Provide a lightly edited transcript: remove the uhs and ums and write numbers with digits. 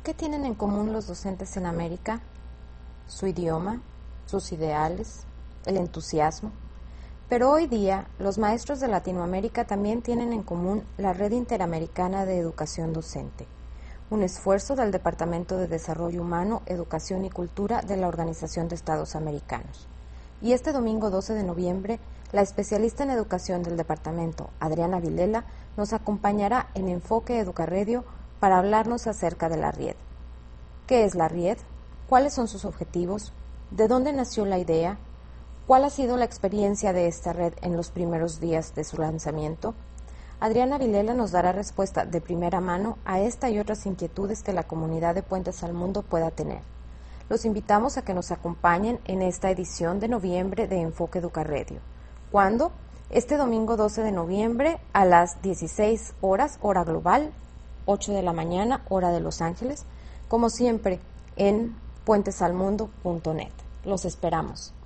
¿Qué tienen en común los docentes en América? Su idioma, sus ideales, el entusiasmo. Pero hoy día, los maestros de Latinoamérica también tienen en común la Red Interamericana de Educación Docente, un esfuerzo del Departamento de Desarrollo Humano, Educación y Cultura de la Organización de Estados Americanos. Y este domingo 12 de noviembre, la especialista en educación del departamento, Adriana Vilela, nos acompañará en Enfoque Educarradio para hablarnos acerca de la RIED. ¿Qué es la RIED? ¿Cuáles son sus objetivos? ¿De dónde nació la idea? ¿Cuál ha sido la experiencia de esta red en los primeros días de su lanzamiento? Adriana Vilela nos dará respuesta de primera mano a esta y otras inquietudes que la comunidad de Puentes al Mundo pueda tener. Los invitamos a que nos acompañen en esta edición de noviembre de Enfoque Educarradio. ¿Cuándo? Este domingo 12 de noviembre a las 16 horas, hora global, 8 de la mañana, hora de Los Ángeles, como siempre en puentesalmundo.net. Los esperamos.